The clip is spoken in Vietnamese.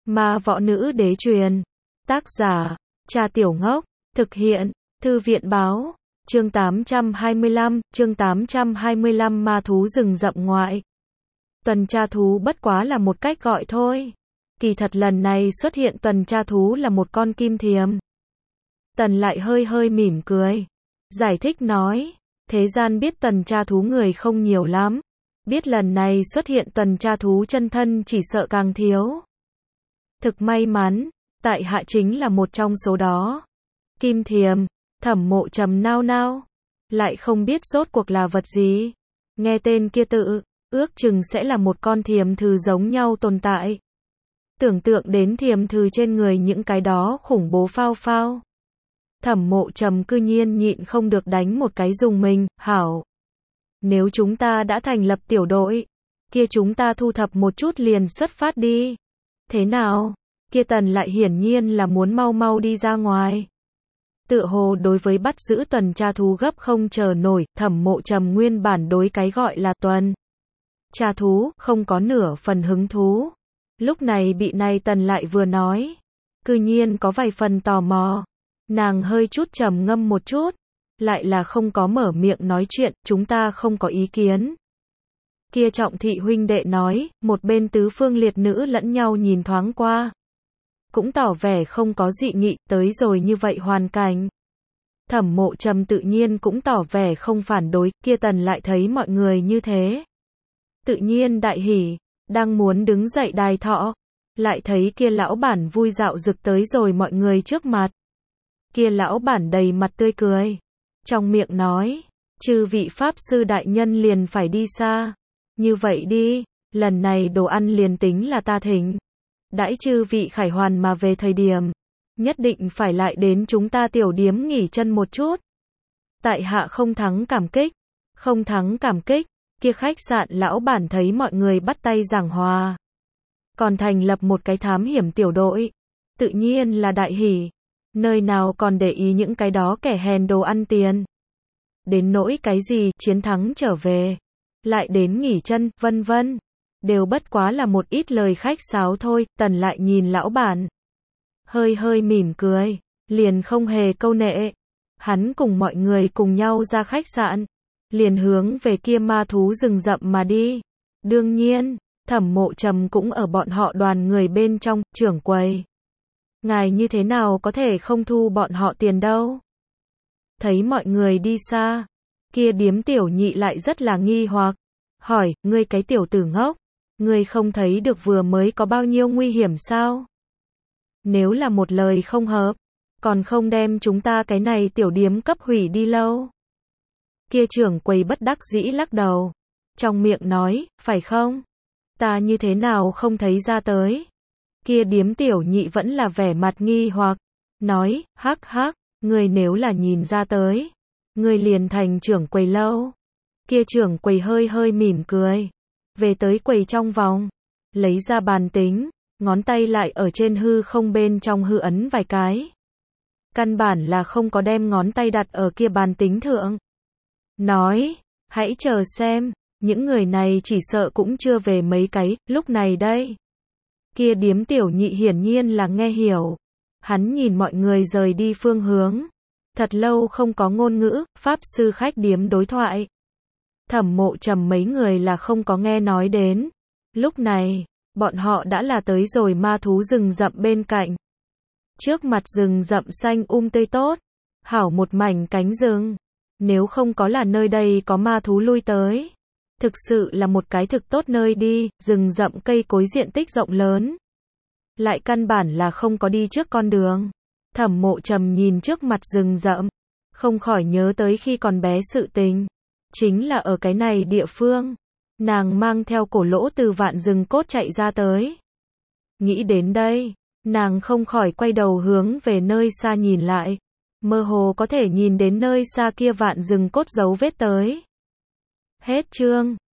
Ma võ nữ đế truyền. Tác giả, Cha Tiểu Ngốc. Thực hiện, Thư viện báo. Chương 825, ma thú rừng rậm ngoại. Tuần tra thú bất quá là một cách gọi thôi. Kỳ thật lần này xuất hiện tuần tra thú là một con kim thiềm. Tần lại hơi hơi mỉm cười. Giải thích nói, thế gian biết tuần tra thú người không nhiều lắm. Biết lần này xuất hiện tuần tra thú chân thân chỉ sợ càng thiếu. Thực may mắn, tại hạ chính là một trong số đó. Kim thiềm, Thẩm Mộ Trầm nao nao. Lại không biết rốt cuộc là vật gì. Nghe tên kia tự, ước chừng sẽ là một con thiềm thừ giống nhau tồn tại. Tưởng tượng đến thiềm thừ trên người những cái đó khủng bố phao phao. Thẩm Mộ Trầm cư nhiên nhịn không được đánh một cái dùng mình, hảo. Nếu chúng ta đã thành lập tiểu đội, kia chúng ta thu thập một chút liền xuất phát đi. Thế nào? Kia Tần lại hiển nhiên là muốn mau mau đi ra ngoài. Tựa hồ đối với bắt giữ tuần tra thú gấp không chờ nổi, Thẩm Mộ Trầm nguyên bản đối cái gọi là tuần tra thú không có nửa phần hứng thú. Lúc này bị này Tần lại vừa nói, cư nhiên có vài phần tò mò. Nàng hơi chút trầm ngâm một chút, lại là không có mở miệng nói chuyện, chúng ta không có ý kiến. Kia Trọng Thị huynh đệ nói, một bên tứ phương liệt nữ lẫn nhau nhìn thoáng qua. Cũng tỏ vẻ không có dị nghị, tới rồi như vậy hoàn cảnh. Thẩm Mộ Trầm tự nhiên cũng tỏ vẻ không phản đối, kia Tần lại thấy mọi người như thế. Tự nhiên đại hỉ, đang muốn đứng dậy đài thọ, lại thấy kia lão bản vui dạo rực tới rồi mọi người trước mặt. Kia lão bản đầy mặt tươi cười, trong miệng nói, chư vị pháp sư đại nhân liền phải đi xa. Như vậy đi, lần này đồ ăn liền tính là ta thỉnh. Đãi chư vị khải hoàn mà về thời điểm, nhất định phải lại đến chúng ta tiểu điếm nghỉ chân một chút. Tại hạ không thắng cảm kích, không thắng cảm kích. Kia khách sạn lão bản thấy mọi người bắt tay giảng hòa, còn thành lập một cái thám hiểm tiểu đội, tự nhiên là đại hỉ, nơi nào còn để ý những cái đó kẻ hèn đồ ăn tiền. Đến nỗi cái gì chiến thắng trở về, lại đến nghỉ chân, vân vân, đều bất quá là một ít lời khách sáo thôi. Tần lại nhìn lão bản, hơi hơi mỉm cười, liền không hề câu nệ. Hắn cùng mọi người cùng nhau ra khách sạn, liền hướng về kia ma thú rừng rậm mà đi. Đương nhiên, Thẩm Mộ Trầm cũng ở bọn họ đoàn người bên trong. Trưởng quầy, ngài như thế nào có thể không thu bọn họ tiền đâu? Thấy mọi người đi xa, kia điếm tiểu nhị lại rất là nghi hoặc, hỏi, ngươi cái tiểu tử ngốc, ngươi không thấy được vừa mới có bao nhiêu nguy hiểm sao? Nếu là một lời không hợp, còn không đem chúng ta cái này tiểu điếm cấp hủy đi lâu. Kia trưởng quầy bất đắc dĩ lắc đầu, trong miệng nói, phải không? Ta như thế nào không thấy ra tới? Kia điếm tiểu nhị vẫn là vẻ mặt nghi hoặc, nói, hắc hắc, ngươi nếu là nhìn ra tới, ngươi liền thành trưởng quầy lâu. Kia trưởng quầy hơi hơi mỉm cười, về tới quầy trong vòng, lấy ra bàn tính, ngón tay lại ở trên hư không bên trong hư ấn vài cái. Căn bản là không có đem ngón tay đặt ở kia bàn tính thượng. Nói, hãy chờ xem, những người này chỉ sợ cũng chưa về mấy cái, lúc này đây. Kia điếm tiểu nhị hiển nhiên là nghe hiểu. Hắn nhìn mọi người rời đi phương hướng. Thật lâu không có ngôn ngữ, pháp sư khách điếm đối thoại. Thẩm Mộ Trầm mấy người là không có nghe nói đến. Lúc này, bọn họ đã là tới rồi ma thú rừng rậm bên cạnh. Trước mặt rừng rậm xanh tươi tốt, hảo một mảnh cánh rừng. Nếu không có là nơi đây có ma thú lui tới, thực sự là một cái thực tốt nơi đi. Rừng rậm cây cối diện tích rộng lớn, lại căn bản là không có đi trước con đường. Thẩm Mộ Trầm nhìn trước mặt rừng rậm, không khỏi nhớ tới khi còn bé sự tình. Chính là ở cái này địa phương, nàng mang theo cổ lỗ từ vạn rừng cốt chạy ra tới. Nghĩ đến đây, nàng không khỏi quay đầu hướng về nơi xa nhìn lại. Mơ hồ có thể nhìn đến nơi xa kia vạn rừng cốt dấu vết tới. Hết chương.